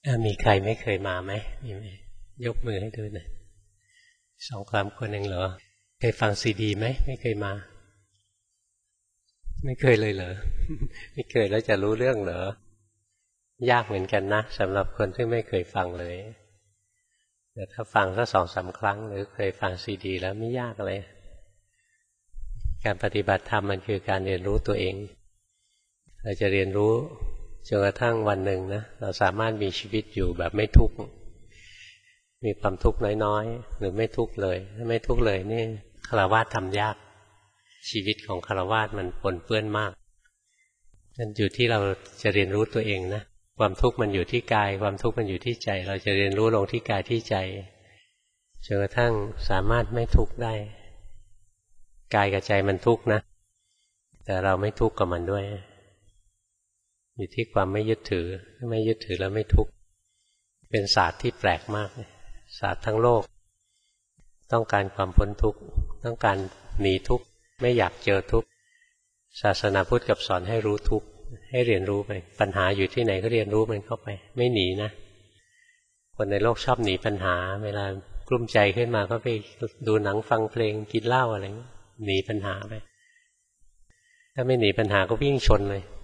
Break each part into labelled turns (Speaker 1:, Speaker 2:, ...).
Speaker 1: มีใครไม่เคยมาไหมมีไหมยกมือให้ดูหน่อย2-3 คนเองเหรอเคยฟังซีดีไหมไม่เคยมาไม่เคยเลยเหรอ ไม่เคยแล้วจะรู้เรื่องเหรอยากเหมือนกันนะสำหรับคนที่ไม่เคยฟังเลยแต่ถ้าฟังสัก2-3 ครั้งหรือเคยฟังซีดีแล้วไม่ยากเลยการปฏิบัติธรรมมันคือการเรียนรู้ตัวเองเราจะเรียนรู้จนกระทั่งวันหนึ่งนะเราสามารถมีชีวิตอยู่แบบไม่ทุกข์มีความทุกข์น้อยๆหรือไม่ทุกข์เลยถ้าไม่ทุกข์เลยนี่ฆราวาสทำยากชีวิตของฆราวาสมันปนเปื้อนมากนั่นอยู่ที่เราจะเรียนรู้ตัวเองนะความทุกข์มันอยู่ที่กายความทุกข์มันอยู่ที่ใจเราจะเรียนรู้ลงที่กายที่ใจจนกระทั่งสามารถไม่ทุกข์ได้กายกับใจมันทุกข์นะแต่เราไม่ทุกข์กับมันด้วยอยู่ที่ความไม่ยึดถือถ้าไม่ยึดถือแล้วไม่ทุกข์เป็นศาสตร์ที่แปลกมากศาสตร์ทั้งโลกต้องการความพ้นทุกข์ต้องการหนีทุกข์ไม่อยากเจอทุกข์ศาสนาพุทธกับสอนให้รู้ทุกข์ให้เรียนรู้ไปปัญหาอยู่ที่ไหนก็เรียนรู้มันเข้าไปไม่หนีนะคนในโลกชอบหนีปัญหาเวลากลุ้มใจขึ้นมาก็ไปดูหนังฟังเพลงกินเหล้าอะไรหนีปัญหาไปถ้าไม่หนีปัญหาก็วิ่งชนเลย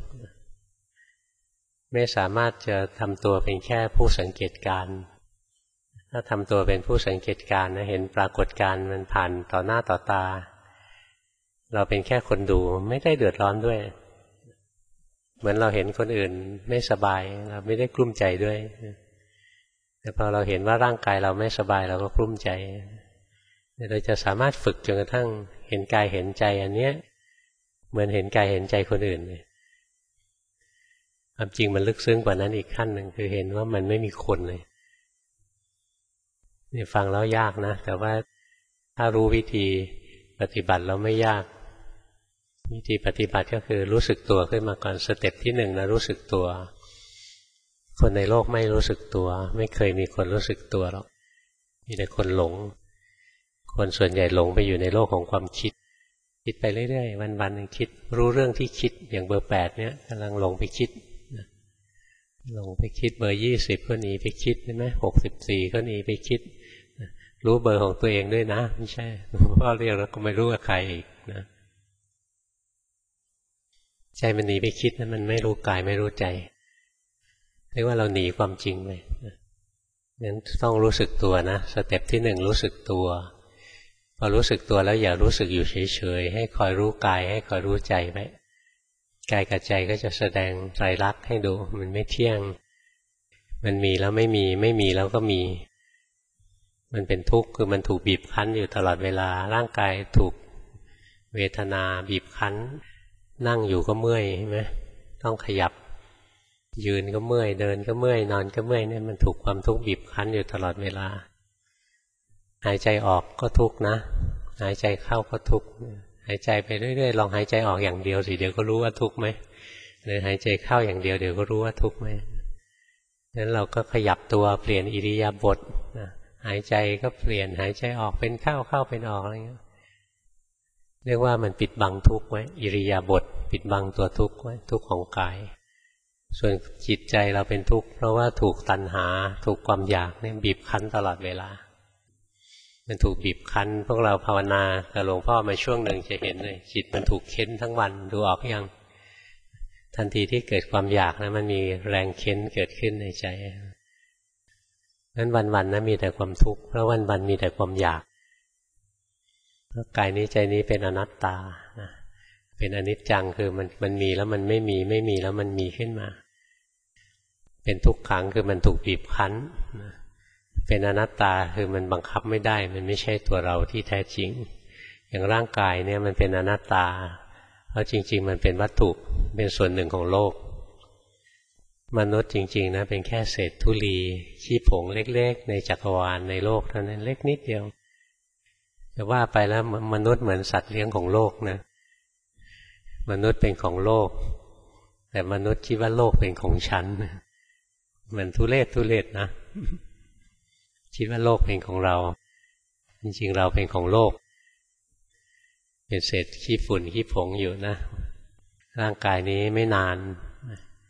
Speaker 1: ไม่สามารถจะทำตัวเป็นแค่ผู้สังเกตการณ์ถ้าทำตัวเป็นผู้สังเกตการณ์นะเห็นปรากฏการณ์มันผ่านต่อหน้าต่อตาเราเป็นแค่คนดูไม่ได้เดือดร้อนด้วยเหมือนเราเห็นคนอื่นไม่สบายเราไม่ได้กลุ้มใจด้วยแต่พอเราเห็นว่าร่างกายเราไม่สบายเราก็กลุ้มใจเราจะสามารถฝึกจนกระทั่งเห็นกายเห็นใจอันเนี้ยเหมือนเห็นกายเห็นใจคนอื่นเลยความจริงมันลึกซึ้งกว่านั้นอีกขั้นหนึ่งคือเห็นว่ามันไม่มีคนเลยนี่ฟังแล้วยากนะแต่ว่าถ้ารู้วิธีปฏิบัติแล้วไม่ยากวิธีปฏิบัติก็คือรู้สึกตัวขึ้นมาก่อนสเต็ปที่1นะรู้สึกตัวคนในโลกไม่รู้สึกตัวไม่เคยมีคนรู้สึกตัวหรอกมีแต่คนหลงคนส่วนใหญ่หลงไปอยู่ในโลกของความคิดคิดไปเรื่อยๆวันๆหนึ่งคิดรู้เรื่องที่คิดอย่างเบอร์8เนี่ยกำลังหลงไปคิดหลงไปคิดเบอร์20ก็หนีไปคิดใช่ไหม64ก็หนีไปคิดรู้เบอร์ของตัวเองด้วยนะไม่ใช่พ่อเรียกแล้วก็ไม่รู้ว่าใครอีกนะใจมันหนีไปคิดนะมันไม่รู้กายไม่รู้ใจเรียกว่าเราหนีความจริงไปงั้นต้องรู้สึกตัวนะสเต็ปที่1รู้สึกตัวพอรู้สึกตัวแล้วอย่ารู้สึกอยู่เฉยๆให้คอยรู้กายให้คอยรู้ใจไปกายกับใจก็จะแสดงไตรลักษณ์ให้ดูมันไม่เที่ยงมันมีแล้วไม่มีไม่มีแล้วก็มีมันเป็นทุกข์คือมันถูกบีบคั้นอยู่ตลอดเวลาร่างกายถูกเวทนาบีบคั้นนั่งอยู่ก็เมื่อยใช่ไหมต้องขยับยืนก็เมื่อยเดินก็เมื่อยนอนก็เมื่อยเนี่ยมันถูกความทุกข์บีบคั้นอยู่ตลอดเวลาหายใจออกก็ทุกข์นะหายใจเข้าก็ทุกข์หายใจไปเรื่อยๆลองหายใจออกอย่างเดียวสิเดี๋ยวก็รู้ว่าทุกข์ไหมหรือหายใจเข้าอย่างเดียวเดี๋ยวก็รู้ว่าทุกข์ไหมงั้นเราก็ขยับตัวเปลี่ยนอิริยาบถหายใจก็เปลี่ยนหายใจออกเป็นเข้าเป็นออกอะไรเงี้ยเรียกว่ามันปิดบังทุกข์ไว้อิริยาบถปิดบังตัวทุกข์ไว้ทุกข์ของกายส่วนจิตใจเราเป็นทุกข์เพราะว่าถูกตัณหาถูกความอยากเนี่ยบีบคั้นตลอดเวลามันถูกบีบคั้นพวกเราภาวนากับหลวงพ่อมาช่วงหนึ่งจะเห็นเลยจิตมันถูกเค้นทั้งวันดูออกยังทันทีที่เกิดความอยากนะมันมีแรงเค้นเกิดขึ้นในใจนั้นวันๆนะมีแต่ความทุกข์เพราะวันๆมีแต่ความอยากกายนี้ใจนี้เป็นอนัตตาเป็นอนิจจังคือมันมีแล้วมันไม่มีไม่มีแล้วมันมีขึ้นมาเป็นทุกขังคือมันถูกบีบคั้นเป็นอนัตตาคือมันบังคับไม่ได้มันไม่ใช่ตัวเราที่แท้จริงอย่างร่างกายเนี่ยมันเป็นอนัตตาเพราะจริงๆมันเป็นวัตถุเป็นส่วนหนึ่งของโลกมนุษย์จริงๆนะเป็นแค่เศษธุลีขี้ผงเล็กๆในจักรวาลในโลกเท่านั้นเล็กนิดเดียวจะว่าไปแล้วมนุษย์เหมือนสัตว์เลี้ยงของโลกนะมนุษย์เป็นของโลกแต่มนุษย์คิดว่าโลกเป็นของฉันมันทุเรศนะคิดว่าโลกเป็นของเราจริงๆเราเป็นของโลกเป็นเศษขี้ฝุ่นขี้ผงอยู่นะร่างกายนี้ไม่นาน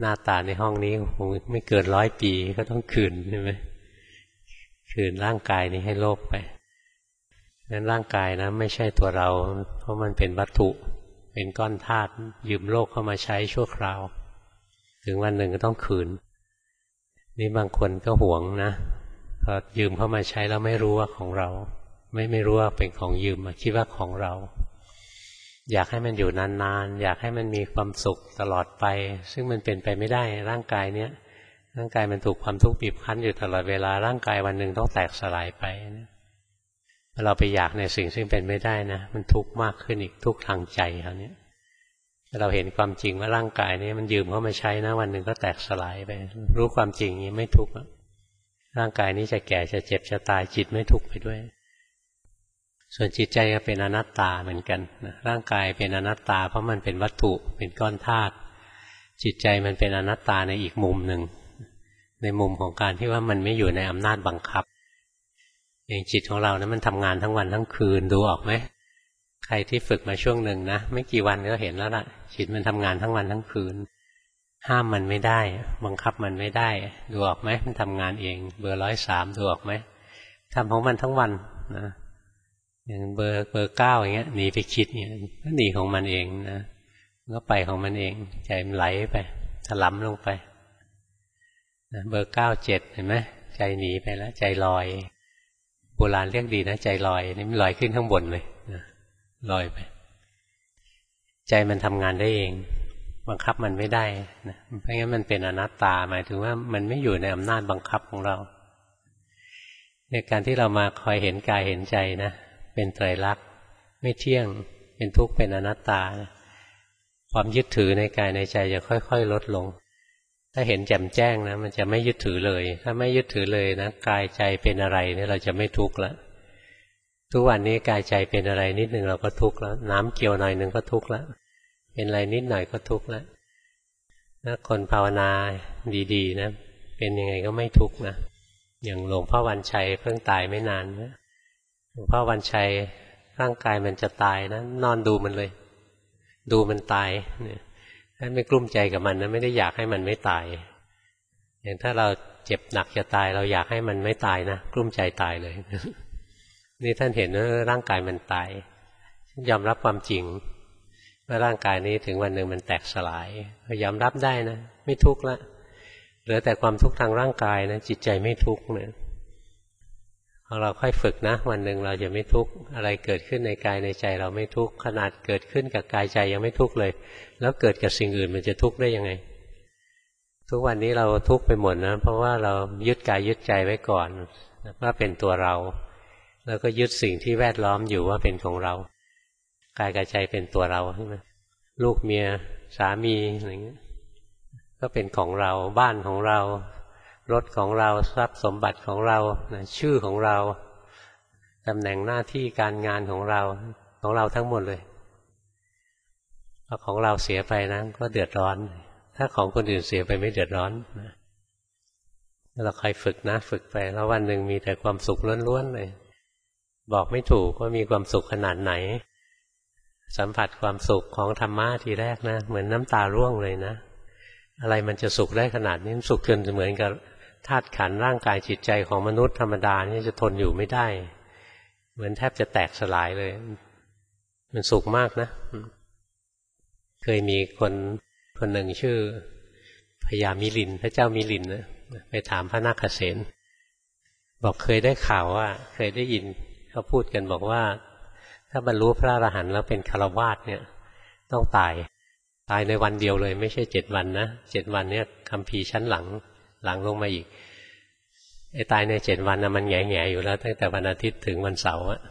Speaker 1: หน้าตาในห้องนี้คงไม่เกิน100 ปีก็ต้องคืนใช่ไหมคืนร่างกายนี้ให้โลกไปนั้นร่างกายนะไม่ใช่ตัวเราเพราะมันเป็นวัตถุเป็นก้อนธาตุยืมโลกเข้ามาใช้ชั่วคราวถึงวันหนึ่งก็ต้องคืนนี่บางคนก็หวงนะพอยืมเข้ามาใช้แล้วไม่รู้ว่าของเราไม่รู้ว่าเป็นของยืมมาคิดว่าของเราอยากให้มันอยู่นานๆอยากให้มันมีความสุขตลอดไปซึ่งมันเป็นไปไม่ได้ร่างกายเนี้ยร่างกายมันถูกความทุกข์บีบคั้นอยู่ตลอดเวลาร่างกายวันหนึ่งต้องแตกสลายไปนะเราไปอยากในสิ่งซึ่งเป็นไม่ได้นะมันทุกข์มากขึ้นอีกทุกข์ทางใจคราวนี้เราเห็นความจริงว่าร่างกายนี้มันยืมเข้ามาใช้นะวันหนึ่งก็แตกสลายไปรู้ความจริงนี้ไม่ทุกข์ร่างกายนี้จะแก่จะเจ็บจะตายจิตไม่ทุกข์ไปด้วยส่วนจิตใจก็เป็นอนัตตาเหมือนกันนะร่างกายเป็นอนัตตาเพราะมันเป็นวัตถุเป็นก้อนธาตุจิตใจมันเป็นอนัตตาในอีกมุมหนึ่งในมุมของการที่ว่ามันไม่อยู่ในอำนาจบังคับอย่างจิตของเรานะมันทำงานทั้งวันทั้งคืนดูออกไหมใครที่ฝึกมาช่วงหนึ่งนะไม่กี่วันก็เห็นแล้วล่ะจิตมันทำงานทั้งวันทั้งคืนห้ามมันไม่ได้บังคับมันไม่ได้ดูออกไหมมันทำงานเองเบอร์103ดูออกไหมทำของมันทั้งวันนะอย่างเบอร์9อย่างเงี้ยหนีไปคิดเนี่ยก็หนีของมันเองนะก็ไปของมันเองใจมันไหลไปถลำลงไปนะเบอร์9 7เห็นไหมใจหนีไปแล้วใจลอยโบราณเรียกดีนะใจลอยนี่มันลอยขึ้นข้างบนเลยนะลอยไปใจมันทำงานได้เองบังคับมันไม่ได้นะเพราะงั้นมันเป็นอนัตตาหมายถึงว่ามันไม่อยู่ในอำนาจบังคับของเราในการที่เรามาคอยเห็นกายเห็นใจนะเป็นไตรลักษณ์ไม่เที่ยงเป็นทุกข์เป็นอนัตตานะความยึดถือในกายในใจจะค่อยๆลดลงถ้าเห็นแจ่มแจ้งนะมันจะไม่ยึดถือเลยถ้าไม่ยึดถือเลยนะกายใจเป็นอะไรเนี่ยเราจะไม่ทุกข์ละทุกวันนี้กายใจเป็นอะไรนิดหนึ่งเราก็ทุกข์แล้วน้ำเกี่ยวหน่อยหนึ่งก็ทุกข์แล้วเป็นอะไรนิดหน่อยก็ทุกข์แล้วถ้าคนภาวนาดีๆนะเป็นยังไงก็ไม่ทุกข์นะอย่างหลวงพ่อวันชัยเพิ่งตายไม่นานนะหลวงพ่อวันชัยร่างกายมันจะตายนะนอนดูมันเลยดูมันตายเนี่ยท่านไม่กลุ้มใจกับมันนะไม่ได้อยากให้มันไม่ตายอย่างถ้าเราเจ็บหนักจะตายเราอยากให้มันไม่ตายนะกลุ้มใจตายเลยนี่ท่านเห็นว่าร่างกายมันตายยอมรับความจริงว่าร่างกายนี้ถึงวันหนึ่งมันแตกสลายยอมรับได้นะไม่ทุกข์ละเหลือแต่ความทุกข์ทางร่างกายนะจิตใจไม่ทุกข์นะพอเราค่อยฝึกนะวันหนึ่งเราจะไม่ทุกข์อะไรเกิดขึ้นในกายในใจเราไม่ทุกข์ขนาดเกิดขึ้นกับกายใจยังไม่ทุกข์เลยแล้วเกิดกับสิ่งอื่นมันจะทุกข์ได้ยังไงทุกวันนี้เราทุกข์ไปหมดนะเพราะว่าเรายึดกายยึดใจไว้ก่อนว่าเป็นตัวเราแล้วก็ยึดสิ่งที่แวดล้อมอยู่ว่าเป็นของเรากายกับใจเป็นตัวเราใช่ไหมลูกเมียสามีอะไรเงี้ยก็เป็นของเราบ้านของเรารถของเราทรัพย์สมบัติของเราชื่อของเราตำแหน่งหน้าที่การงานของเราทั้งหมดเลยพอของเราเสียไปนะก็เดือดร้อนถ้าของคนอื่นเสียไปไม่เดือดร้อนเราคอยฝึกนะฝึกไปแล้ววันหนึ่งมีแต่ความสุขล้วนๆเลยบอกไม่ถูกว่ามีความสุขขนาดไหนสัมผัสความสุขของธรรมะทีแรกนะเหมือนน้ำตาร่วงเลยนะอะไรมันจะสุขได้ขนาดนี้สุขจนเหมือนกับธาตุขันธ์ร่างกายจิตใจของมนุษย์ธรรมดานี่จะทนอยู่ไม่ได้เหมือนแทบจะแตกสลายเลยมันสุขมากนะเคยมีคนหนึ่งชื่อพญามิลินพระเจ้ามิลินนะไปถามพระนาคเษนบอกเคยได้ข่าวว่าเคยได้ยินเขาพูดกันบอกว่าถ้าบรรลุพระอรหันต์แล้วเป็นฆราวาสเนี่ยต้องตายในวันเดียวเลยไม่ใช่7 วันนะ7 วันเนี่ยคัมภีร์ชั้นหลังลงมาอีกไอ้ตายใน7 วันนะมันแง่อยู่แล้วตั้งแต่วันอาทิตย์ถึงวันเสาร์อะ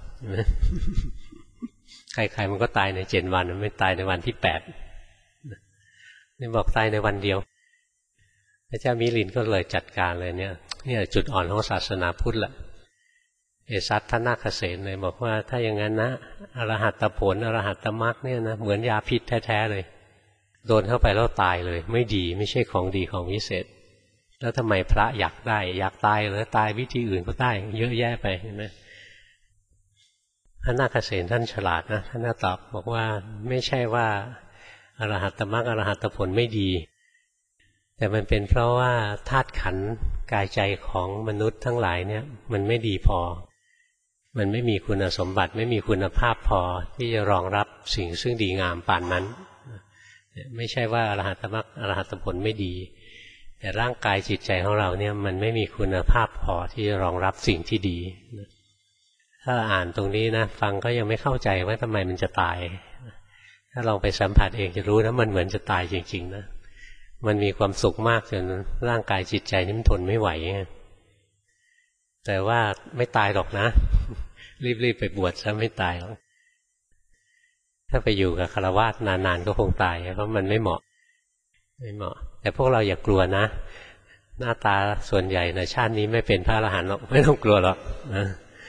Speaker 1: ใครๆมันก็ตายใน7 วันไม่ตายในวันที่8นี่บอกตายในวันเดียวพระเจ้ามิลินก็เลยจัดการเลยเนี่ยจุดอ่อนของศาสนาพุทธละสัตทนาคเษนเลยบอกว่าถ้าอย่างนั้นนะอรหัตผลอรหัตมรรคเนี่ยนะเหมือนยาพิษแท้ๆเลยโดนเข้าไปแล้วตายเลยไม่ดีไม่ใช่ของดีของวิเศษแล้วทำไมพระอยากได้อยากตายหรือตายวิธีอื่นก็ได้เยอะแยะไปเห็นไหมพระนาคเษนท่านฉลาดนะท่านตอบบอกว่าไม่ใช่ว่าอรหัตมรรคอรหัตผลไม่ดีแต่มันเป็นเพราะว่าธาตุขันธ์กายใจของมนุษย์ทั้งหลายเนี่ยมันไม่ดีพอมันไม่มีคุณสมบัติไม่มีคุณภาพพอที่จะรองรับสิ่งซึ่งดีงามปานนั้นไม่ใช่ว่าอรหัตมรรคอรหัตผลไม่ดีแต่ร่างกายจิตใจของเราเนี่ยมันไม่มีคุณภาพพอที่จะรองรับสิ่งที่ดีถ้าอ่านตรงนี้นะฟังก็ยังไม่เข้าใจว่าทำไมมันจะตายถ้าลองไปสัมผัสเองจะรู้นะมันเหมือนจะตายจริงๆนะมันมีความสุขมากจนร่างกายจิตใจนี่มันทนไม่ไหวแต่ว่าไม่ตายหรอกนะรีบๆไปบวชซะไม่ตายหรอกถ้าไปอยู่กับฆราวาสนานๆก็คงตายเพราะมันไม่เหมาะแต่พวกเราอย่ากลัวนะหน้าตาส่วนใหญ่ในชาตินี้ไม่เป็นพระอรหันต์หรอกไม่ต้องกลัวหรอกนะ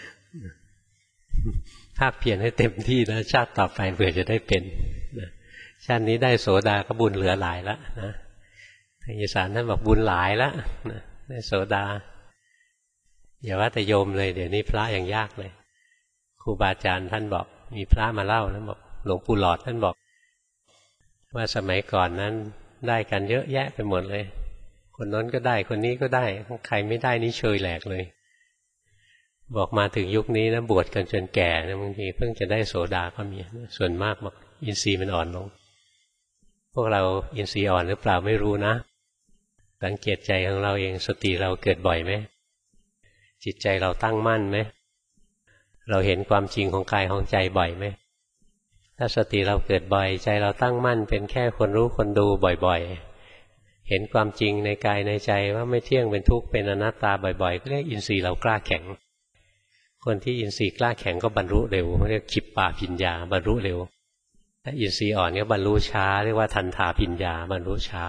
Speaker 1: ภาคเพียรให้เต็มที่นะชาติต่อไปเผื่อจะได้เป็นนะชาตินี้ได้โสดาก็บุญเหลือหลายแล้วนะทางอีสานท่านบอกบุญหลายแล้วนะได้โสดาอย่าว่าแต่โยมเลยเดี๋ยวนี้พระยังยากเลยครูบาอาจารย์ท่านบอกมีพระมาเล่านะบอกหลวงปู่หลอดท่านบอกว่าสมัยก่อนนั้นได้กันเยอะแยะไปหมดเลยคนนั้นก็ได้คนนี้ก็ได้ใครไม่ได้นี่เชยแหลกเลยบอกมาถึงยุคนี้นะบวชกันจนแก่นะบางทีเพิ่งจะได้โสดาก็มีส่วนมากบอกอินทรีย์มันอ่อนลงพวกเราอินทรีย์อ่อนหรือเปล่าไม่รู้นะสังเกตใจของเราเองสติเราเกิดบ่อยไหมจิตใจเราตั้งมั่นไหมเราเห็นความจริงของกายของใจบ่อยไหมถ้าสติเราเกิดบ่อยใจเราตั้งมั่นเป็นแค่คนรู้คนดูบ่อยๆเห็นความจริงในกายในใจว่าไม่เที่ยงเป็นทุกข์เป็นอนัตตาบ่อยๆก็เรียกอินทรีย์เรากล้าแข็งคนที่อินทรีย์กล้าแข็งก็บรรลุเร็วเรียกขิปปาภิญญาบรรลุเร็วถ้าอินทรีย์อ่อนก็บรรลุช้าเรียกว่าทันทาภิญญาบรรลุช้า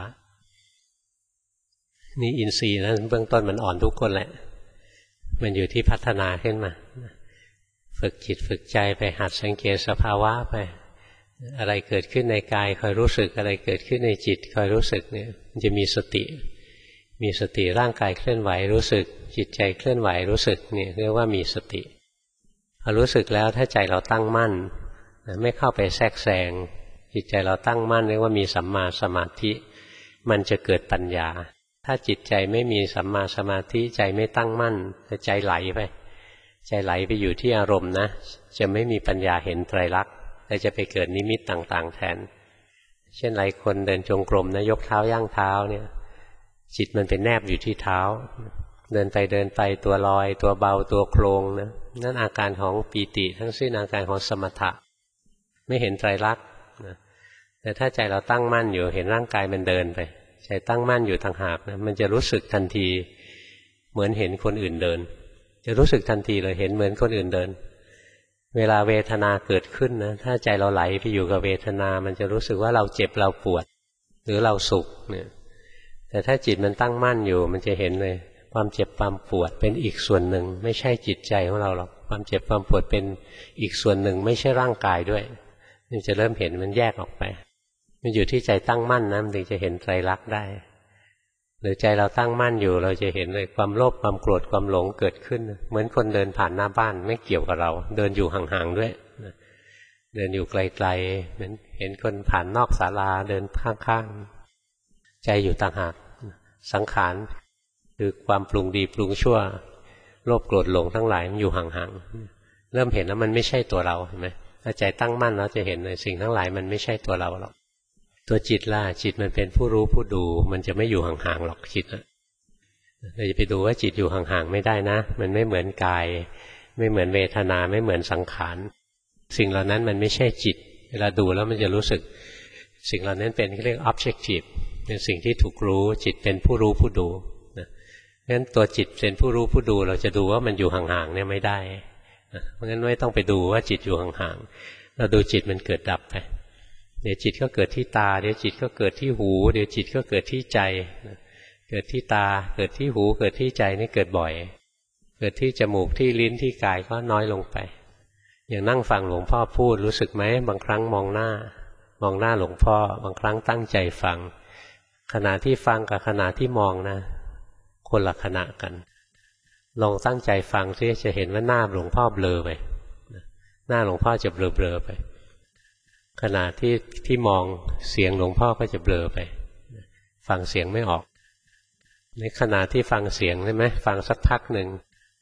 Speaker 1: นี่อินทรีย์นะเบื้องต้นมันอ่อนทุกคนแหละมันอยู่ที่พัฒนาขึ้นมาฝึกจิตฝึกใจไปหัดสังเกตสภาวะไปอะไรเกิดขึ้นในกายคอยรู้สึกอะไรเกิดขึ้นในจิตคอยรู้สึกเนี่ยมันจะมีสติร่างกายเคลื่อนไหวรู้สึกจิตใจเคลื่อนไหวรู้สึกเนี่ยเรียกว่ามีสติพอรู้สึกแล้วถ้าใจเราตั้งมั่นไม่เข้าไปแทรกแซงจิตใจเราตั้งมั่นเรียกว่ามีสัมมาสมาธิมันจะเกิดปัญญาถ้าจิตใจไม่มีสัมมาสมาธิใจไม่ตั้งมั่นใจไหลไปอยู่ที่อารมณ์นะจะไม่มีปัญญาเห็นไตรลักษณ์แต่จะไปเกิดนิมิตต่างๆแทนเช่นหลายคนเดินจงกรมนะยกเท้าย่างเท้าเนี่ยจิตมันเป็นแนบอยู่ที่เท้าเดินไปตัวลอยตัวเบาตัวโครงนะนั่นอาการของปีติทั้งสิ้นอาการของสมถะไม่เห็นไตรลักษณ์นะแต่ถ้าใจเราตั้งมั่นอยู่เห็นร่างกายมันเดินไปใจตั้งมั่นอยู่ต่างหากนะมันจะรู้สึกทันทีเหมือนเห็นคนอื่นเดินจะรู้สึกทันทีเลยเห็นเหมือนคนอื่นเดินเวลาเวทนาเกิดขึ้นนะถ้าใจเราไหลไปอยู่กับเวทนามันจะรู้สึกว่าเราเจ็บเราปวดหรือเราสุขเนี่ยแต่ถ้าจิตมันตั้งมั่นอยู่มันจะเห็นเลยความเจ็บความปวดเป็นอีกส่วนหนึ่งไม่ใช่จิตใจของเราหรอกความเจ็บความปวดเป็นอีกส่วนหนึ่งไม่ใช่ร่างกายด้วยมันจะเริ่มเห็นมันแยกออกไปมันอยู่ที่ใจตั้งมั่นนะมันถึงจะเห็นไตรลักษณ์ได้หรือใจเราตั้งมั่นอยู่เราจะเห็นเลยความโลภความโกรธความหลงเกิดขึ้นเหมือนคนเดินผ่านหน้าบ้านไม่เกี่ยวกับเราเดินอยู่ห่างๆด้วยเดินอยู่ไกลๆเหมือนเห็นคนผ่านนอกศาลาเดินข้างๆใจอยู่ต่างหากสังขารคือความปรุงดีปรุงชั่วโลภโกรธหลงทั้งหลายมันอยู่ห่างๆเริ่มเห็นแล้วมันไม่ใช่ตัวเราเห็นไหมถ้าใจตั้งมั่นเราจะเห็นเลยสิ่งทั้งหลายมันไม่ใช่ตัวเราหรอกตัวจิตล่ะจิตมันเป็นผู้รู้ผู้ดูมันจะไม่อยู่ห่างๆหรอกจิตเราจะไปดูว่าจิตอยู่ห่างๆไม่ได้นะมันไม่เหมือนกายไม่เหมือนเวทนาไม่เหมือนสังขารสิ่งเหล่านั้นมันไม่ใช่จิตเวลาดูแล้วมันจะรู้สึกสิ่งเหล่านั้นเป็นเรียก objective เป็นสิ่งที่ถูกรู้จิตเป็นผู้รู้ผู้ดูนะงั้นตัวจิตเป็นผู้รู้ผู้ดูเราจะดูว่ามันอยู่ห่างๆเนี่ยไม่ได้เพราะงั้นไม่ต้องไปดูว่าจิตอยู่ห่างๆเราดูจิตมันเกิดดับไปเดี๋ยวจิตก็เกิดที่ตาเดี๋ยวจิตก็เกิดที่หูเดี๋ยวจิตก็เกิดที่ใจเกิดที่ตาเกิดที่หูเกิดที่ใจนี่เกิดบ่อยเกิดที่จมูกที่ลิ้นที่กายก็น้อยลงไปอย่างนั่งฟังหลวงพ่อพูดรู้สึกไหมบางครั้งมองหน้าหลวงพ่อบางครั้งตั้งใจฟังขณะที่ฟังกับขณะที่มองนะคนละขณะกันลองตั้งใจฟังซิจะเห็นว่าหน้าหลวงพ่อเบลอไปหน้าหลวงพ่อจะเบลอไปขณะที่มองเสียงหลวงพ่อก็จะเบลอไปฟังเสียงไม่ออกในขณะที่ฟังเสียงใช่ไหมฟังสักพักหนึ่ง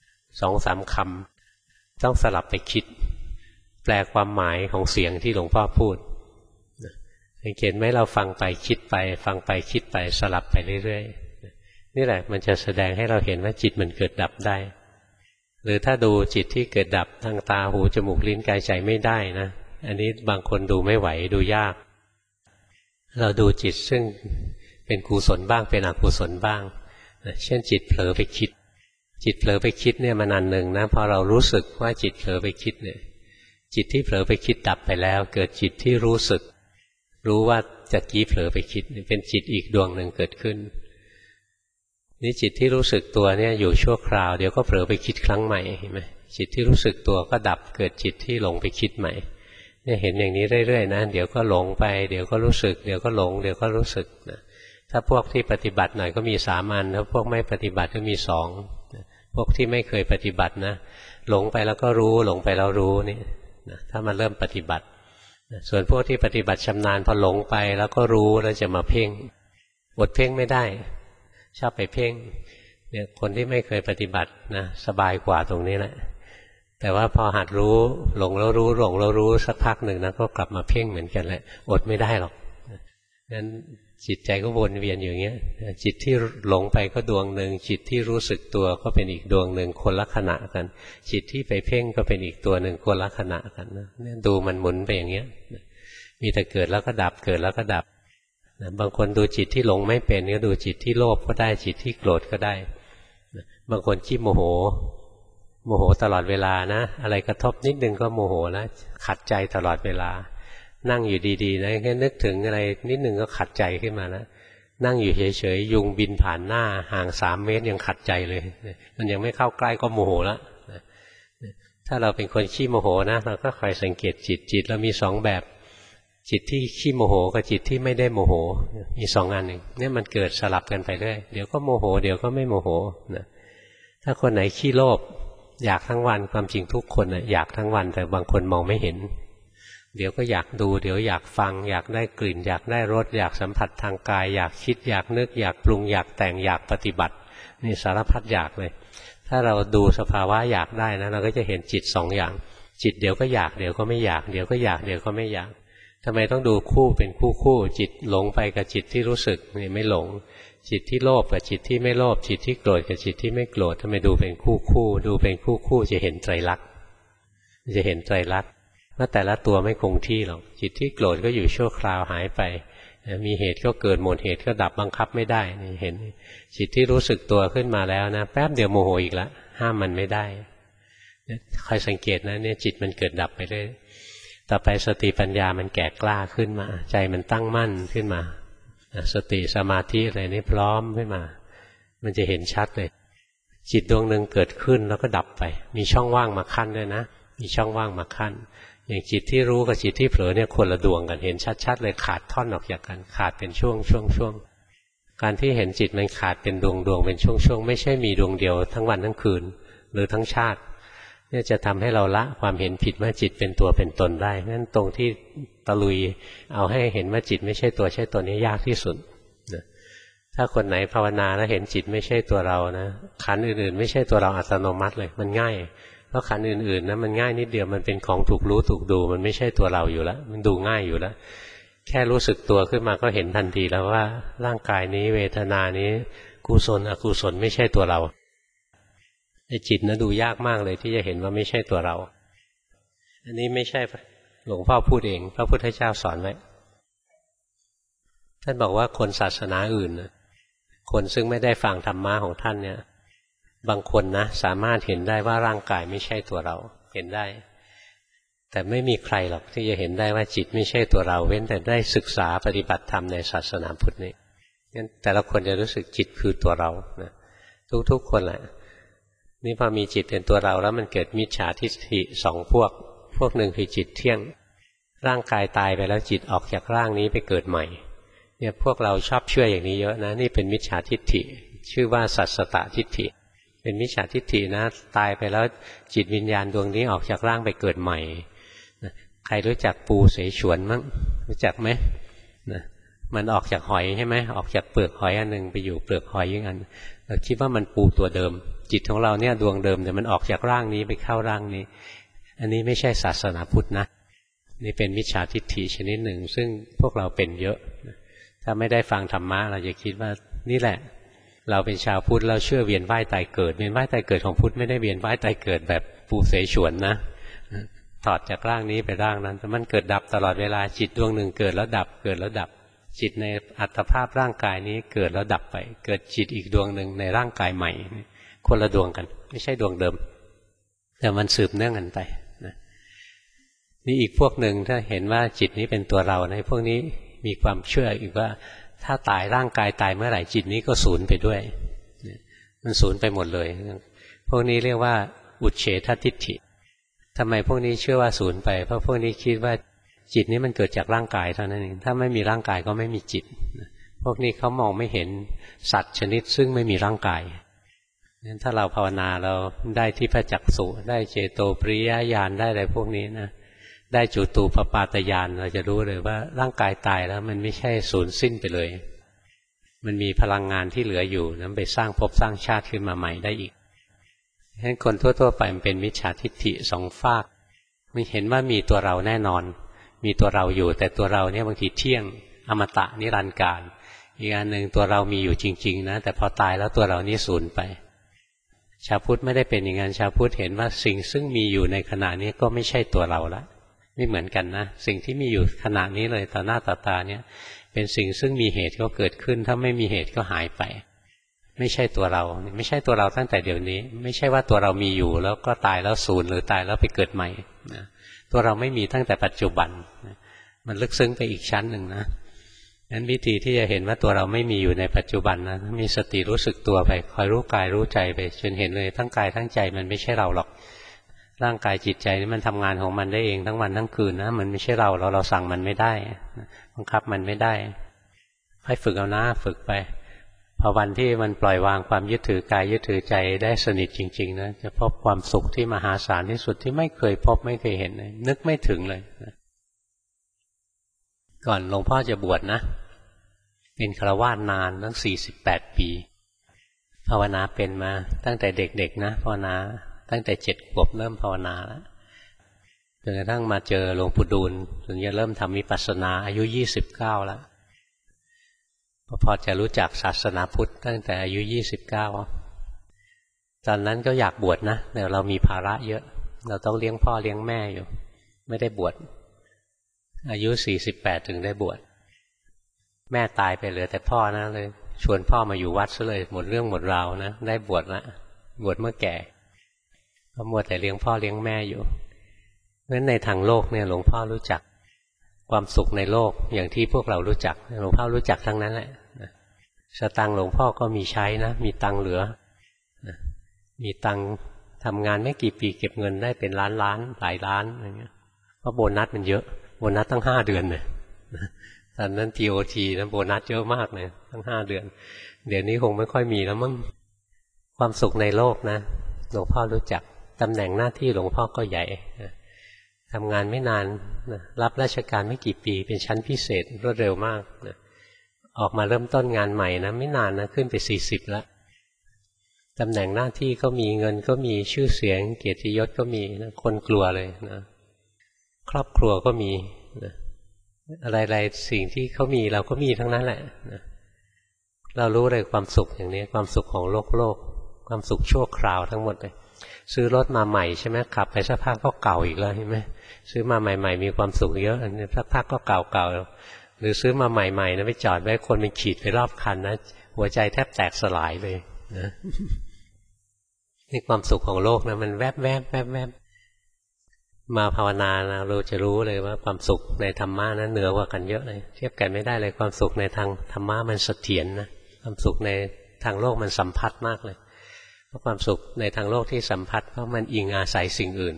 Speaker 1: 2-3 คำต้องสลับไปคิดแปลความหมายของเสียงที่หลวงพ่อพูดสังเกตไหมเราฟังไปคิดไปฟังไปคิดไปสลับไปเรื่อยๆนี่แหละมันจะแสดงให้เราเห็นว่าจิตมันเกิดดับได้หรือถ้าดูจิตที่เกิดดับทางตาหูจมูกลิ้นกายใจไม่ได้นะอันนี้บางคนดูไม่ไหวดูยากเราดูจิตซึ่งเป็นกุศลบ้างเป็นอกุศลบ้างเช่นจิตเผลอไปคิดจิตเผลอไปคิดเนี่ยมันอันหนึ่งนะพอเรารู้สึกว่าจิตเผลอไปคิดเนี่ยจิตที่เผลอไปคิดดับไปแล้วเกิดจิตที่รู้สึกรู้ว่าจะกี้เผลอไปคิดเป็นจิตอีกดวงหนึ่งเกิดขึ้นนี่จิตที่รู้สึกตัวเนี่ยอยู่ชั่วคราวเดี๋ยวก็เผลอไปคิดครั้งใหม่เห็นไหมจิตที่รู้สึกตัวก็ดับเกิดจิตที่หลงไปคิดใหม่เนี่ยเห็นอย่างนี้เรื่อยๆนะเดี๋ยวก็หลงไปเดี๋ยวก็รู้สึกเดี๋ยวก็หลงเดี๋ยวก็รู้สึกนะถ้าพวกที่ปฏิบัติหน่อยก็มี3 อันถ้าพวกไม่ปฏิบัติก็มี2พวกที่ไม่เคยปฏิบัตินะหลงไปแล้วก็รู้หลงไปแล้วรู้นี่นะถ้ามันเริ่มปฏิบัติส่วนพวกที่ปฏิบัติชำนาญพอหลงไปแล้วก็รู้แล้วจะมาเพ่งอดเพ่งไม่ได้ชอบไปเพ่งเนี่ยคนที่ไม่เคยปฏิบัตินะสบายกว่าตรงนี้แหละแต่ว่าพอหัดรู้หลงแล้วรู้หลงแล้วรู้สักพักหนึ่งนะก็กลับมาเพ่งเหมือนกันแหละอดไม่ได้หรอกงั้นจิตใจก็วนเวียนอยู่อย่างเงี้ยจิตที่หลงไปก็ดวงหนึ่งจิตที่รู้สึกตัวก็เป็นอีกดวงหนึ่งคนละขณะกันจิตที่ไปเพ่งก็เป็นอีกตัวหนึ่งคนละขณะกันนะเนี่ยดูมันหมุนไปอย่างเงี้ยมีแต่เกิดแล้วก็ดับเกิดแล้วก็ดับบางคนดูจิตที่หลงไม่เป็นก็ดูจิตที่โลภก็ได้จิตที่โกรธก็ได้บางคนขี้โมโหตลอดเวลานะอะไรกระทบนิดนึงก็โมโหแล้วขัดใจตลอดเวลานั่งอยู่ดีๆนะแค่นึกถึงอะไรนิดนึงก็ขัดใจขึ้นมาแล้วนั่งอยู่เฉยๆยุงบินผ่านหน้าห่าง3 เมตรยังขัดใจเลยมันยังไม่เข้าใกล้ก็โมโหแล้วถ้าเราเป็นคนขี้โมโหนะเราก็คอยสังเกตจิตเรามี2 แบบจิตที่ขี้โมโหกับจิตที่ไม่ได้โมโหมี2 อันหนึ่งเนี่ยมันเกิดสลับกันไปเรื่อยเดี๋ยวก็โมโหเดี๋ยวก็ไม่โมโหนะถ้าคนไหนขี้โลภอยากทั้งวันความจริงทุกคนนะอยากทั้งวันแต่บางคนมองไม่เห็นเดี๋ยวก็อยากดูเดี๋ยวอยากฟังอยากได้กลิ่นอยากได้รสอยากสัมผัสทางกายอยากคิดอยากนึกอยากปรุงอยากแต่งอยากปฏิบัตินี่สารพัดอยากเลยถ้าเราดูสภาวะอยากได้นะเราก็จะเห็นจิต2 อย่างจิตเดี๋ยวก็อยากเดี๋ยวก็ไม่อยากเดี๋ยวก็อยากเดี๋ยวก็ไม่อยากทำไมต้องดูคู่เป็นคู่จิตหลงไปกับจิตที่รู้สึกนี่ไม่หลงจิตที่โลภกับจิตที่ไม่โลภจิตที่โกรธกับจิตที่ไม่โกรธทำไมดูเป็นคู่ดูเป็นคู่จะเห็นไตรลักษณ์จะเห็นไตรลักษณ์ว่าแต่ละตัวไม่คงที่หรอกจิตที่โกรธก็อยู่ชั่วคราวหายไปมีเหตุก็เกิดหมดเหตุก็ดับบังคับไม่ได้นี่เห็นจิตที่รู้สึกตัวขึ้นมาแล้วนะแป๊บเดียวโมโหอีกแล้วห้ามมันไม่ได้คอยสังเกตนะเนี่ยจิตมันเกิดดับไปเรื่อยต่อไปสติปัญญามันแก่กล้าขึ้นมาใจมันตั้งมั่นขึ้นมาสติสมาธิอะไรนี่พร้อมขึ้นมามันจะเห็นชัดเลยจิตดวงหนึ่งเกิดขึ้นแล้วก็ดับไปมีช่องว่างมาขั้นด้วยนะมีช่องว่างมาขั้นอย่างจิตที่รู้กับจิตที่เผลอเนี่ยคนละดวงกันเห็นชัดๆเลยขาดท่อนออกจากกันขาดเป็นช่วงการที่เห็นจิตมันขาดเป็นดวงเป็นช่วงไม่ใช่มีดวงเดียวทั้งวันทั้งคืนหรือทั้งชาติเนี่ยจะทำให้เราละความเห็นผิดว่าจิตเป็นตัวเป็นตนได้นั่นตรงที่ตะลุยเอาให้เห็นว่าจิตไม่ใช่ตัวใช่ตนนี้ยากที่สุดนะถ้าคนไหนภาวนาแล้วเห็นจิตไม่ใช่ตัวเรานะขันธ์อื่นๆไม่ใช่ตัวเราอัตโนมัติเลยมันง่ายเพราะขันธ์อื่นๆนะมันง่ายนิดเดียวมันเป็นของถูกรู้ถูกดูมันไม่ใช่ตัวเราอยู่แล้วมันดูง่ายอยู่แล้วแค่รู้สึกตัวขึ้นมาก็เห็นทันทีแล้วว่าร่างกายนี้เวทนานี้กุศลอกุศลไม่ใช่ตัวเราจิตนะดูยากมากเลยที่จะเห็นว่าไม่ใช่ตัวเราอันนี้ไม่ใช่หลวงพ่อพูดเองพระพุทธเจ้าสอนไว้ท่านบอกว่าคนศาสนาอื่นคนซึ่งไม่ได้ฟังธรรมะของท่านเนี่ยบางคนนะสามารถเห็นได้ว่าร่างกายไม่ใช่ตัวเราเห็นได้แต่ไม่มีใครหรอกที่จะเห็นได้ว่าจิตไม่ใช่ตัวเราเว้นแต่ได้ศึกษาปฏิบัติธรรมในศาสนาพุทธนี้งั้นแต่ละคนจะรู้สึกจิตคือตัวเรานะทุกๆคนแหละนี่พอมีจิตเป็นตัวเราแล้วมันเกิดมิจฉาทิฏฐิ2 พวกหนึ่งคือจิตเที่ยงร่างกายตายไปแล้วจิตออกจากร่างนี้ไปเกิดใหม่เนี่ยพวกเราชอบเชื่ออย่างนี้เยอะนะนี่เป็นมิจฉาทิฏฐิชื่อว่าสัสสตทิฏฐิเป็นมิจฉาทิฏฐินะตายไปแล้วจิตวิญญาณดวงนี้ออกจากร่างไปเกิดใหม่ใครรู้จักปูเสฉวนมั้งรู้จักไหมนะปมันออกจากหอยใช่ไหมออกจากเปลือกหอยอันหนึ่งไปอยู่เปลือกหอยอีกอันเราคิดว่ามันปูตัวเดิมจิตของเราเนี่ยดวงเดิมแต่มันออกจากร่างนี้ไปเข้าร่างนี้อันนี้ไม่ใช่ศาสนาพุทธนะนี่เป็นมิจฉาทิฏฐิชนิดหนึ่งซึ่งพวกเราเป็นเยอะถ้าไม่ได้ฟังธรรมะเราจะคิดว่านี่แหละเราเป็นชาวพุทธเราเชื่อเวียนว่ายตายเกิดเวียนว่ายตายเกิดของพุทธไม่ได้เวียนว่ายตายเกิดแบบปูเสฉวนนะถอดจากร่างนี้ไปร่างนั้นแต่มันเกิดดับตลอดเวลาจิตดวงหนึ่งเกิดแล้วดับเกิดแล้วดับจิตในอัตภาพร่างกายนี้เกิดแล้วดับไปเกิดจิตอีกดวงหนึ่งในร่างกายใหม่คนละดวงกันไม่ใช่ดวงเดิมแต่มันสืบเนื่องกันไปนะนี่อีกพวกหนึ่งถ้าเห็นว่าจิตนี้เป็นตัวเราในพวกนี้มีความเชื่ออีกว่าถ้าตายร่างกายตายเมื่อไหร่จิตนี้ก็สูญไปด้วยมันสูญไปหมดเลยพวกนี้เรียกว่าอุเฉททิฏฐิทำไมพวกนี้เชื่อว่าสูญไปเพราะพวกนี้คิดว่าจิตนี้มันเกิดจากร่างกายเท่านั้นเองถ้าไม่มีร่างกายก็ไม่มีจิตพวกนี้เขามองไม่เห็นสัตว์ชนิดซึ่งไม่มีร่างกายงั้นถ้าเราภาวนาเราได้ที่พระจักษุได้เจโตปริยญาณได้อะไรพวกนี้นะได้จุตูปปาตญาณเราจะรู้เลยว่าร่างกายตายแล้วมันไม่ใช่สูญสิ้นไปเลยมันมีพลังงานที่เหลืออยู่นั้นไปสร้างภพสร้างชาติขึ้นมาใหม่ได้อีกฉะนั้นคนทั่วๆไปมันเป็นมิจฉาทิฏฐิสองฝากไม่เห็นว่ามีตัวเราแน่นอนมีตัวเราอยู่แต่ตัวเราเนี่ยบางทีเที่ยงอมตะนิรันดร์กาลอีกอันหนึ่งตัวเรามีอยู่จริงๆนะแต่พอตายแล้วตัวเรานี่สูญไปชาวพุทธไม่ได้เป็นอย่างนั้นชาวพุทธเห็นว่าสิ่งซึ่งมีอยู่ในขณะนี้ก็ไม่ใช่ตัวเราละไม่เหมือนกันนะสิ่งที่มีอยู่ขณะนี้เลยต่อหน้าต่อตาเนี่ยเป็นสิ่งซึ่งมีเหตุก็เกิดขึ้นถ้าไม่มีเหตุก็หายไปไม่ใช่ตัวเราไม่ใช่ตัวเราตั้งแต่เดี๋ยวนี้ไม่ใช่ว่าตัวเรามีอยู่แล้วก็ตายแล้วสูญหรือตายแล้วไปเกิดใหม่นะตัวเราไม่มีตั้งแต่ปัจจุบันมันลึกซึ้งไปอีกชั้นหนึ่งนะงั้นวิธีที่จะเห็นว่าตัวเราไม่มีอยู่ในปัจจุบันนะมีสติรู้สึกตัวไปคอยรู้กายรู้ใจไปจนเห็นเลยทั้งกายทั้งใจมันไม่ใช่เราหรอกร่างกายจิตใจนี่มันทำงานของมันได้เองทั้งวันทั้งคืนนะมันไม่ใช่เราสั่งมันไม่ได้บังคับมันไม่ได้ให้ฝึกเอานะฝึกไปพอวันที่มันปล่อยวางความยึดถือกายยึดถือใจได้สนิทจริงๆนะจะพบความสุขที่มหาศาลที่สุดที่ไม่เคยพบไม่เคยเห็นเลยนึกไม่ถึงเลยก่อนหลวงพ่อจะบวชนะเป็นฆราวาสนานตั้ง48 ปีภาวนาเป็นมาตั้งแต่เด็กๆนะภาวนาตั้งแต่7 ขวบเริ่มภาวนาแล้วจนกระทั่งมาเจอหลวงปู่ดูลถึงจะเริ่มทำวิปัสสนาอายุ29แล้วพอจะรู้จักศาสนาพุทธตั้งแต่อายุ29ตอนนั้นก็อยากบวชนะแต่เรามีภาระเยอะเราต้องเลี้ยงพ่อเลี้ยงแม่อยู่ไม่ได้บวชอายุ48ถึงได้บวชแม่ตายไปเหลือแต่พ่อนะเลยชวนพ่อมาอยู่วัดซะเลยหมดเรื่องหมดราวนะได้บวชละบวชเมื่อแก่ก็มัวแต่เลี้ยงพ่อเลี้ยงแม่อยู่เพราะฉะนั้นในทางโลกเนี่ยหลวงพ่อรู้จักความสุขในโลกอย่างที่พวกเรารู้จักหลวงพ่อรู้จักทั้งนั้นแหละสตังค์หลวงพ่อก็มีใช้นะมีตังค์เหลือมีตังค์ทำงานไม่กี่ปีเก็บเงินได้เป็นล้านหลายล้านอะไรเงี้ยเพราะโบนัสมันเยอะโบนัสตั้ง5 เดือนเนี่ยตอนนั้น TOT นะโบนัสเยอะมากเลยตั้ง5 เดือนเดี๋ยวนี้คงไม่ค่อยมีแล้วมั้งความสุขในโลกนะหลวงพ่อรู้จักตำแหน่งหน้าที่หลวงพ่อก็ใหญ่ทำงานไม่นานรับราชการไม่กี่ปีเป็นชั้นพิเศษรวดเร็วมากออกมาเริ่มต้นงานใหม่นะไม่นานนะขึ้นไป40แล้วตำแหน่งหน้าที่ก็มีเงินก็มีชื่อเสียงเกียรติยศก็มีนะคนกลัวเลยนะครอบครัวก็มีนะอะไรๆสิ่งที่เขามีเราก็มีทั้งนั้นแหละนะเรารู้เลยความสุขอย่างนี้ความสุขของโลกความสุขชั่วคราวทั้งหมดเลยซื้อรถมาใหม่ใช่ไหมขับไปสักพักก็เก่าอีกแล้วใช่ไหมซื้อมาใหม่ๆมีความสุขเยอะอันนี้สักพักก็เก่าหรือซื้อมาใหม่ๆนะไปจอดไว้คนมันขีดไปรอบคันนะหัวใจแทบแตกสลายเลยนะนี่ความสุขของโลกนะมันแวบมาภาวนานะเราจะรู้เลยว่าความสุขในธรรมะนั้นเหนือกว่ากันเยอะเลยเทียบกันไม่ได้เลยความสุขในทางธรรมะมันเสถียรนะความสุขในทางโลกมันสัมผัสมากเลยเพราะความสุขในทางโลกที่สัมผัสเพราะมันอิงอาศัยสิ่งอื่น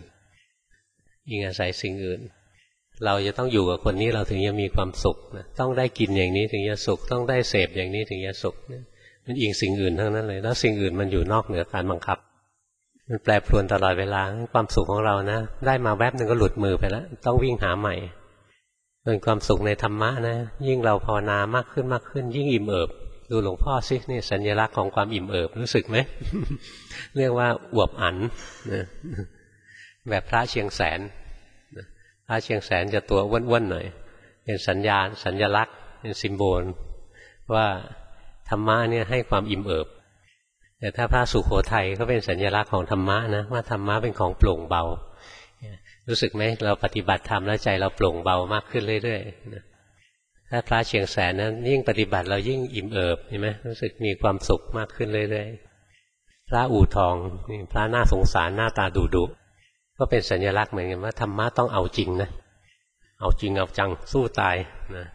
Speaker 1: เราจะต้องอยู่กับคนนี้เราถึงจะมีความสุขนะต้องได้กินอย่างนี้ถึงจะสุขต้องได้เสพอย่างนี้ถึงจะสุขมันอิงสิ่งอื่นทั้งนั้นเลยแล้วสิ่งอื่นมันอยู่นอกเหนือการบังคับมันแปรปรวนตลอดเวลาความสุขของเรานะได้มาแวบนึงก็หลุดมือไปแล้วต้องวิ่งหาใหม่เป็นความสุขในธรรมะนะยิ่งเราภาวนามากขึ้นมากขึ้นยิ่งอิ่มเอิบดูหลวงพ่อสินี่สัญลักษณ์ของความอิ่มเอิบรู้สึกไหม เรียกว่าอวบอันนะแบบพระเชียงแสนพระเชียงแสนจะตัวอ้วนๆหน่อยเป็นสัญลักษณ์เป็นซิมโบลว่าธรรมะเนี่ยให้ความอิ่มเอิบแต่ถ้าพระสุโขทัยก็เป็นสัญลักษณ์ของธรรมะนะว่าธรรมะเป็นของโปร่งเบารู้สึกไหมเราปฏิบัติธรรมแล้วใจเราโปร่งเบามากขึ้นเรื่อยๆถ้าพระเชียงแสนนั้นยิ่งปฏิบัติเรายิ่งอิ่มเอิบเห็นไหมรู้สึกมีความสุขมากขึ้นเรื่อยๆพระอู่ทองพระน่าสงสารหน้าตาดุก็เป็นสัญลักษณ์เหมือนกันว่าธรรมะต้องเอาจริงนะเอาจริงเอาจังสู้ตายนะ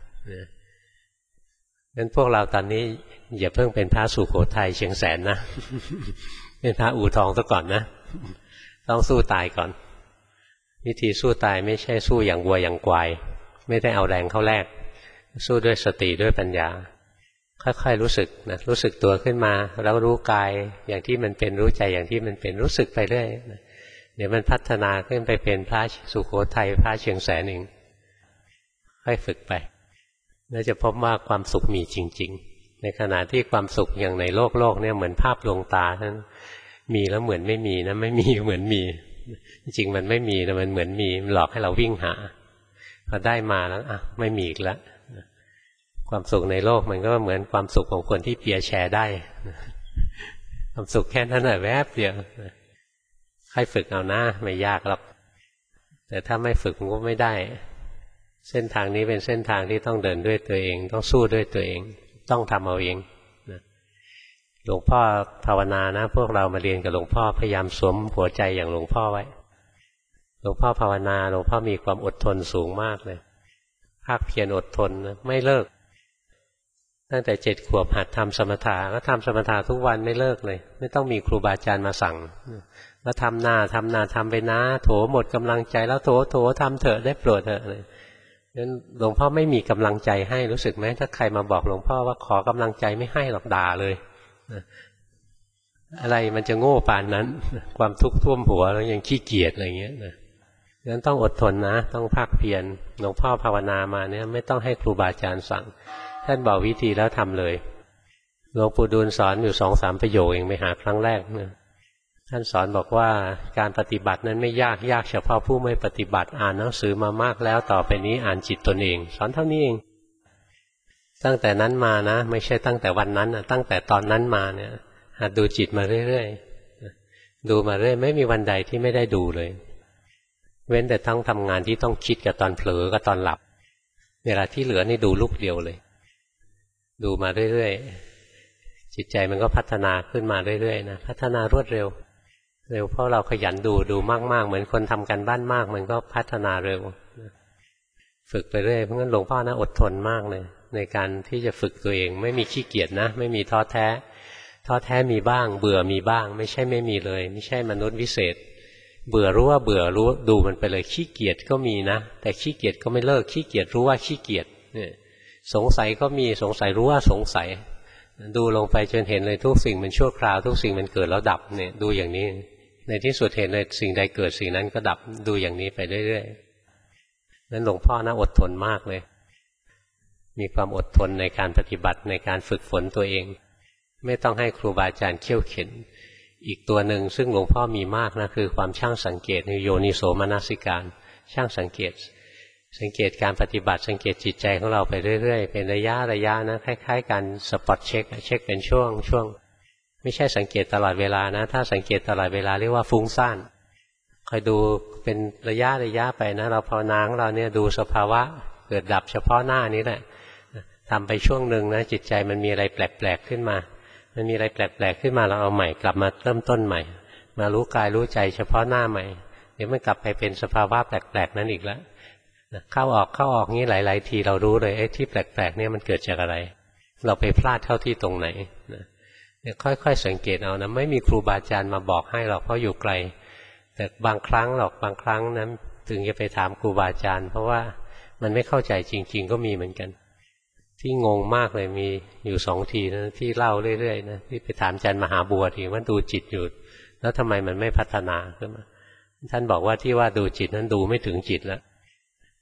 Speaker 1: งั้นพวกเราตอนนี้อย่าเพิ่งเป็นพระสุโขทัยเชียงแสนนะ เป็นพระอู่ทองซะก่อนนะต้องสู้ตายก่อนวิธีสู้ตายไม่ใช่สู้อย่างวัวอย่างควายไม่ได้เอาแรงเข้าแลกสู้ด้วยสติด้วยปัญญาค่อยๆรู้สึกนะรู้สึกตัวขึ้นมาแล้วรู้กายอย่างที่มันเป็นรู้ใจอย่างที่มันเป็นรู้สึกไปเรื่อยนะเดี๋ยวมันพัฒนาขึ้นไปเป็นพระสุโขทัยพระเชียงแสนเองค่อยฝึกไปแล้วจะพบว่าความสุขมีจริงๆในขณะที่ความสุขอย่างในโลกเนี่ยเหมือนภาพลวงตาท่านมีแล้วเหมือนไม่มีนะไม่มีเหมือนมีจริงๆมันไม่มีแต่มันเหมือนมีหลอกให้เราวิ่งหาพอได้มาแล้วไม่มีอีกแล้วความสุขในโลกมันก็เหมือนความสุขของคนที่เปียร์แชร์ได้ความสุขแค่นั้นแหละแวบเดียวค่อยฝึกเอานะไม่ยากหรอกแต่ถ้าไม่ฝึกมันก็ไม่ได้เส้นทางนี้เป็นเส้นทางที่ต้องเดินด้วยตัวเองต้องสู้ด้วยตัวเองต้องทำเอาเองหลวงพ่อภาวนานะพวกเรามาเรียนกับหลวงพ่อพยายามสวมหัวใจอย่างหลวงพ่อไว้หลวงพ่อภาวนาหลวงพ่อมีความอดทนสูงมากเลยภาคเพียรอดทนไม่เลิกตั้งแต่7 ขวบหัดทำสมถะก็ทำสมถะทุกวันไม่เลิกเลยไม่ต้องมีครูบาอาจารย์มาสั่งว่าทำทำไปนะโถหมดกำลังใจแล้วโถทำเถอะได้โปรดเถอะงั้นหลวงพ่อไม่มีกำลังใจให้รู้สึกไหมถ้าใครมาบอกหลวงพ่อว่าขอกำลังใจไม่ให้หรอกด่าเลยอะไรมันจะโง่ปานนั้นความทุกข์ท่วมหัวแล้วยังขี้เกียจอะไรเงี้ยนะงั้นต้องอดทนนะต้องภาคเพียรหลวงพ่อภาวนามาเนี่ยไม่ต้องให้ครูบาอาจารย์สั่งท่านบอกวิธีแล้วทำเลยหลวงปู่ดูลสอนอยู่2-3 ประโยคเองไปหาครั้งแรกนะท่านสอนบอกว่าการปฏิบัตินั้นไม่ยากเฉพาะผู้ไม่ปฏิบัติอ่านหนังสือมามากแล้วต่อไปนี้อ่านจิตตนเองสอนเท่านี้เองตั้งแต่นั้นมานะไม่ใช่ตั้งแต่วันนั้นนะตั้งแต่ตอนนั้นมาเนี่ยหัดดูจิตมาเรื่อยๆดูมาเรื่อยไม่มีวันใดที่ไม่ได้ดูเลยเว้นแต่ต้องทำงานที่ต้องคิดกับตอนเผลอกับตอนหลับเวลาที่เหลือนี่ดูลูกเดียวเลยดูมาเรื่อยๆจิตใจมันก็พัฒนาขึ้นมาเรื่อยๆนะพัฒนารวดเร็วเพราะเราขยันดูมากๆเหมือนคนทำกันบ้านมากมันก็พัฒนาเร็วฝึกไปเรื่อยเพราะงั้นหลวงพ่อนะอดทนมากเลยในการที่จะฝึกตัวเองไม่มีขี้เกียจนะไม่มีท้อแท้มีบ้างเบื่อมีบ้างไม่ใช่ไม่มีเลยไม่ใช่มนุษย์วิเศษเบื่อรู้ว่าเบื่อรู้ดูมันไปเลยขี้เกียจก็มีนะแต่ขี้เกียจก็ไม่เลิกขี้เกียจรู้ว่าขี้เกียจเนี่ยสงสัยก็มีสงสัยรู้ว่าสงสัยดูลงไปจนเห็นเลยทุกสิ่งมันชั่วคราวทุกสิ่งมันเกิดแล้วดับเนี่ยดูอย่างนี้ในที่สุดเห็นเลยสิ่งใดเกิดสิ่งนั้นก็ดับดูอย่างนี้ไปเรื่อยๆนั้นหลวงพ่อนะอดทนมากเลยมีความอดทนในการปฏิบัติในการฝึกฝนตัวเองไม่ต้องให้ครูบาอาจารย์เขี่ยวเข็นอีกตัวหนึ่งซึ่งหลวงพ่อมีมากนะคือความช่างสังเกตโยนิโสมนสิการช่างสังเกตการปฏิบัติสังเกตจิตใจของเราไปเรื่อยๆเป็นระยะนะคล้ายๆการสปอตเช็คเป็นช่วงไม่ใช่สังเกตตลอดเวลานะถ้าสังเกตตลอดเวลาเรียกว่าฟุ้งซ่านคอยดูเป็นระยะไปนะเราภาวนาของเราเนี่ยดูสภาวะเกิดดับเฉพาะหน้านี้แหละทำไปช่วงหนึ่งนะจิตใจมันมีอะไรแปลกๆขึ้นมามันมีอะไรแปลกๆขึ้นมาเราเอาใหม่กลับมาเริ่มต้นใหม่มารู้กายรู้ใจเฉพาะหน้าใหม่เดี๋ยวมันกลับไปเป็นสภาวะแปลกๆนั้นอีกแล้วเข้าออกงี้หลายๆทีเรารู้เลยไอ้ที่แปลกๆเนี่ยมันเกิดจากอะไรเราไปพลาดเข้าที่ตรงไหนเนี่ยค่อยๆสังเกตเอานะไม่มีครูบาอาจารย์มาบอกให้หรอกเพราะอยู่ไกลแต่บางครั้งนั้นถึงจะไปถามครูบาอาจารย์เพราะว่ามันไม่เข้าใจจริงๆก็มีเหมือนกันที่งงมากเลยมีอยู่2 ทีนะที่เล่าเรื่อยๆนะที่ไปถามอาจารย์มหาบัวทีว่าดูจิตอยู่แล้วทำไมมันไม่พัฒนาขึ้นมาท่านบอกว่าที่ว่าดูจิตนั้นดูไม่ถึงจิตแล้ว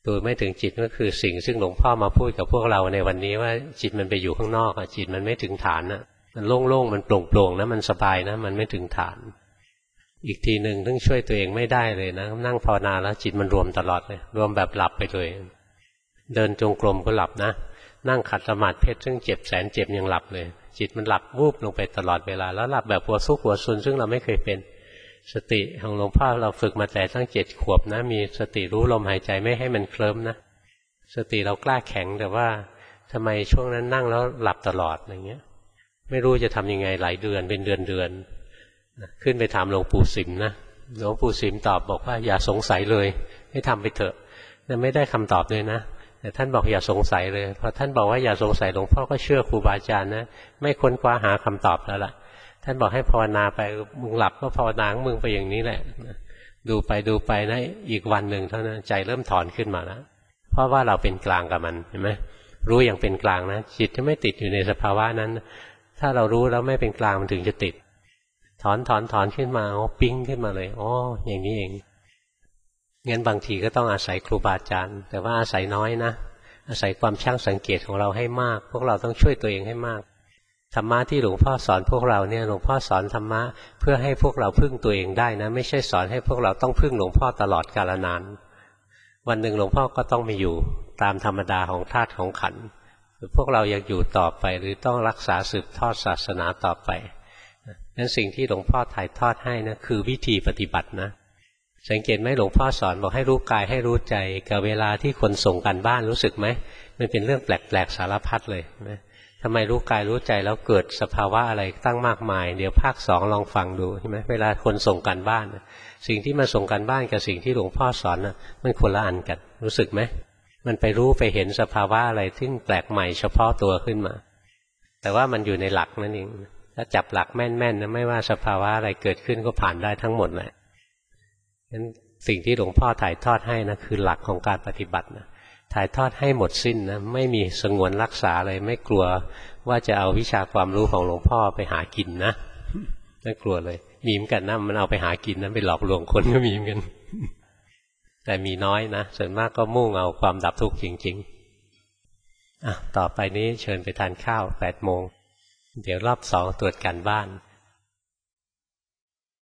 Speaker 1: ดูไม่ถึงจิตก็คือสิ่งซึ่งหลวงพ่อมาพูดกับพวกเราในวันนี้ว่าจิตมันไปอยู่ข้างนอกอะจิตมันไม่ถึงฐานนะมันโล่งๆมันโปร่งๆนะมันสบายนะมันไม่ถึงฐานอีกทีหนึ่งต้องช่วยตัวเองไม่ได้เลยนะนั่งภาวนาแล้วจิตมันรวมตลอดเลยรวมแบบหลับไปเลยเดินจงกรมก็หลับนะนั่งขัดสมาธิเพชรซึ่งเจ็บแสนเจ็บยังหลับเลยจิตมันหลับวูบลงไปตลอดเวลาแล้วหลับแบบหัวซุกหัวซุนซึ่งเราไม่เคยเป็นสติของหลวงพ่อเราฝึกมาแต่ตั้ง7 ขวบนะมีสติรู้ลมหายใจไม่ให้มันเคลิ้มนะสติเรากล้าแข็งแต่ว่าทำไมช่วงนั้นนั่งแล้วหลับตลอดอย่างเงี้ยไม่รู้จะทำยังไงหลายเดือนเป็นเดือนขึ้นไปถามหลวงปู่สิมนะหลวงปู่สิมตอบบอกว่าอย่าสงสัยเลยให้ทำไปเถอะแต่ไม่ได้คำตอบเลยนะแต่ท่านบอกอย่าสงสัยเลยพอท่านบอกว่าอย่าสงสัยหลวงพ่อก็เชื่อครูบาอาจารย์นะไม่ค้นคว้าหาคำตอบแล้วล่ะท่านบอกให้ภาวนาไปมึงหลับก็ภาวนาของมึงไปอย่างนี้แหละดูไปนะอีกวันหนึ่งเท่านั้นใจเริ่มถอนขึ้นมาแล้วเพราะว่าเราเป็นกลางกับมันเห็นไหมรู้อย่างเป็นกลางนะจิตจะไม่ติดอยู่ในสภาวะนั้นถ้าเรารู้แล้วไม่เป็นกลางมันถึงจะติดถอนขึ้นมาอ๋อปิ๊งขึ้นมาเลยอ๋ออย่างนี้เองงั้นบางทีก็ต้องอาศัยครูบาอาจารย์แต่ว่าอาศัยน้อยนะอาศัยความช่างสังเกตของเราให้มากพวกเราต้องช่วยตัวเองให้มากธรรมะที่หลวงพ่อสอนพวกเราเนี่ยหลวงพ่อสอนธรรมะเพื่อให้พวกเราพึ่งตัวเองได้นะไม่ใช่สอนให้พวกเราต้องพึ่งหลวงพ่อตลอดกาลนานวันหนึ่งหลวงพ่อก็ต้องไม่อยู่ตามธรรมดาของธาตุของขันธ์พวกเราอยากอยู่ต่อไปหรือต้องรักษาสืบทอดศาสนาต่อไปนั้นสิ่งที่หลวงพ่อถ่ายทอดให้นะคือวิธีปฏิบัตินะสังเกตไหมหลวงพ่อสอนบอกให้รู้กายให้รู้ใจกับเวลาที่คนส่งกันบ้านรู้สึกไหมมันเป็นเรื่องแปลกๆสารพัดเลยนะทำไมรู้กายรู้ใจแล้วเกิดสภาวะอะไรตั้งมากมายเดี๋ยวภาค2ลองฟังดูใช่ไหมเวลาคนส่งกันบ้านสิ่งที่มาส่งกันบ้านกับสิ่งที่หลวงพ่อสอนนะมันคนละอันกันรู้สึกไหมมันไปรู้ไปเห็นสภาวะอะไรที่แปลกใหม่เฉพาะตัวขึ้นมาแต่ว่ามันอยู่ในหลักนั่นเองถ้าจับหลักแม่นๆนะไม่ว่าสภาวะอะไรเกิดขึ้นก็ผ่านได้ทั้งหมดแหละงั้นสิ่งที่หลวงพ่อถ่ายทอดให้นะคือหลักของการปฏิบัตินะถ่ายทอดให้หมดสิ้นนะไม่มีสงวนรักษาเลยไม่กลัวว่าจะเอาวิชาความรู้ของหลวงพ่อไปหากินนะไม่กลัวเลยมีเหมือนกันนะมันเอาไปหากินนะไปหลอกลวงคนก็มีเหมือนกันแต่มีน้อยนะส่วนมากก็มุ่งเอาความดับทุกข์จริงๆต่อไปนี้เชิญไปทานข้าว8 โมงเดี๋ยวรอบ2ตรวจการบ้าน